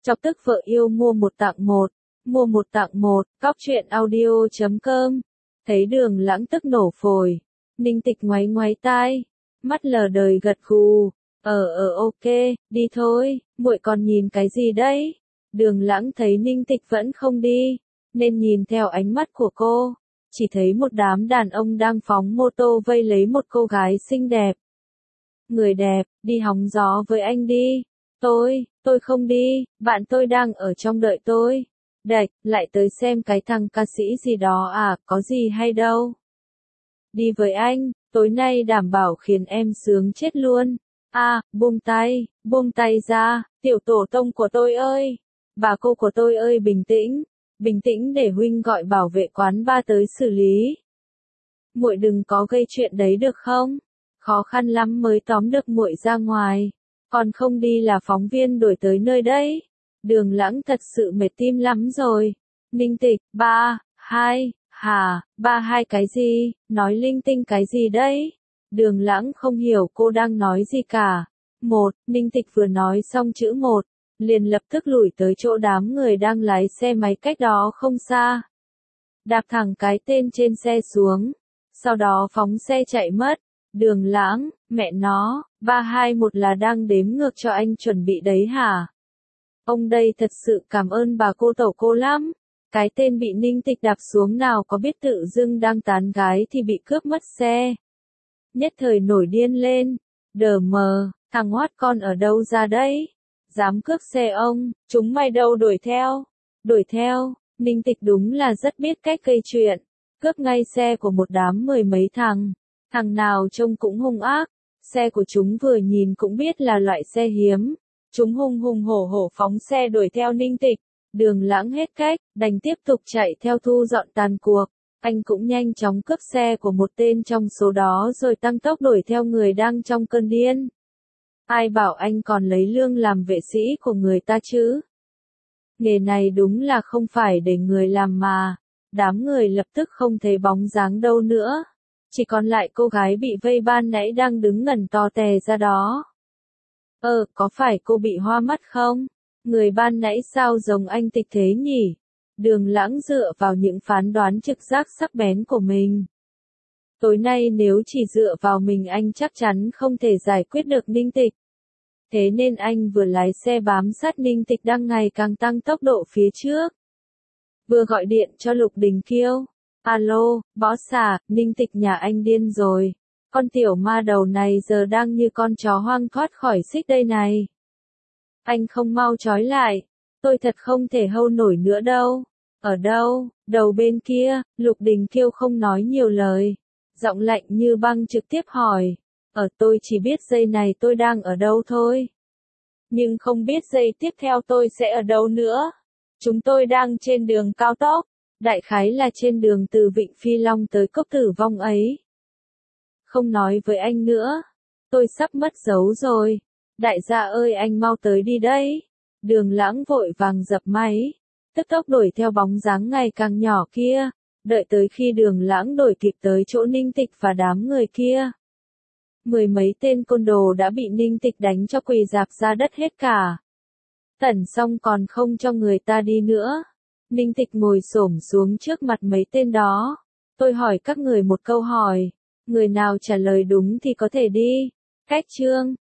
Chọc tức vợ yêu mua một tặng một. Mua một tặng một, cóc truyện audio.com. Thấy Đường Lãng tức nổ phổi. Ninh Tịch ngoáy ngoáy tai, mắt lờ đời gật gù. Ok, đi thôi, muội còn nhìn cái gì đấy? Đường Lãng thấy Ninh Tịch vẫn không đi, nên nhìn theo ánh mắt của cô. Chỉ thấy một đám đàn ông đang phóng mô tô vây lấy một cô gái xinh đẹp. Người đẹp, đi hóng gió với anh đi. Tôi không đi, bạn tôi đang ở trong đợi tôi. Đạch, lại tới xem cái thằng ca sĩ gì đó à, có gì hay đâu. Đi với anh, tối nay đảm bảo khiến em sướng chết luôn. Buông tay ra, tiểu tổ tông của tôi ơi. Bà cô của tôi ơi, bình tĩnh để huynh gọi bảo vệ quán bar tới xử lý. Muội đừng có gây chuyện đấy được không? Khó khăn lắm mới tóm được muội ra ngoài, còn không đi là phóng viên đuổi tới nơi đấy. Đường Lãng thật sự mệt tim lắm rồi. Ninh Tịch, 3, 2, hả, 3, 2 cái gì, nói linh tinh cái gì đấy? Đường Lãng không hiểu cô đang nói gì cả. Ninh Tịch vừa nói xong chữ 1, liền lập tức lủi tới chỗ đám người đang lái xe máy cách đó không xa. Đạp thẳng cái tên trên xe xuống, sau đó phóng xe chạy mất. Đường Lãng, mẹ nó, 3, 2, 1 là đang đếm ngược cho anh chuẩn bị đấy hả? Ông đây thật sự cảm ơn bà cô tẩu cô lắm. Cái tên bị Ninh Tịch đạp xuống nào có biết tự dưng đang tán gái thì bị cướp mất xe. Nhất thời nổi điên lên. Đờ mờ, thằng hoát con ở đâu ra đấy? Dám cướp xe ông, chúng mày đâu đuổi theo. Ninh Tịch đúng là rất biết cách gây chuyện. Cướp ngay xe của một đám mười mấy thằng. Thằng nào trông cũng hung ác. Xe của chúng vừa nhìn cũng biết là loại xe hiếm. Chúng hùng hùng hổ hổ phóng xe đuổi theo Ninh Tịch. Đường Lãng hết cách, đành tiếp tục chạy theo thu dọn tàn cuộc. Anh cũng nhanh chóng cướp xe của một tên trong số đó rồi tăng tốc đuổi theo người đang trong cơn điên. Ai bảo anh còn lấy lương làm vệ sĩ của người ta chứ? Nghề này đúng là không phải để người làm mà. Đám người lập tức không thấy bóng dáng đâu nữa. Chỉ còn lại cô gái bị vây ban nãy đang đứng ngẩn to tè ra đó. Có phải cô bị hoa mắt không? Người ban nãy sao giống anh Tịch thế nhỉ? Đường Lãng dựa vào những phán đoán trực giác sắc bén của mình. Tối nay nếu chỉ dựa vào mình anh chắc chắn không thể giải quyết được Ninh Tịch. Thế nên anh vừa lái xe bám sát Ninh Tịch đang ngày càng tăng tốc độ phía trước. Vừa gọi điện cho Lục Đình Kiêu. Alo, boss à, Ninh Tịch nhà anh điên rồi. Con tiểu ma đầu này giờ đang như con chó hoang thoát khỏi xích đây này. Anh không mau trói lại, tôi thật không thể hâu nổi nữa đâu. Ở đâu? Đầu bên kia, Lục Đình Kiêu không nói nhiều lời. Giọng lạnh như băng trực tiếp hỏi. Tôi chỉ biết giây này tôi đang ở đâu thôi. Nhưng không biết giây tiếp theo tôi sẽ ở đâu nữa. Chúng tôi đang trên đường cao tốc. Đại khái là trên đường từ Vịnh Phi Long tới Cốc Tử Vong ấy. Không nói với anh nữa. Tôi sắp mất dấu rồi. Đại gia ơi anh mau tới đi đấy. Đường Lãng vội vàng dập máy. Tức tốc đuổi theo bóng dáng ngày càng nhỏ kia. Đợi tới khi Đường Lãng đuổi kịp tới chỗ Ninh Tịch và đám người kia. Mười mấy tên côn đồ đã bị Ninh Tịch đánh cho quỳ rạp ra đất hết cả. Tẩn xong còn không cho người ta đi nữa. Ninh Tịch ngồi xổm xuống trước mặt mấy tên đó. Tôi hỏi các người một câu hỏi. Người nào trả lời đúng thì có thể đi. Cách chương.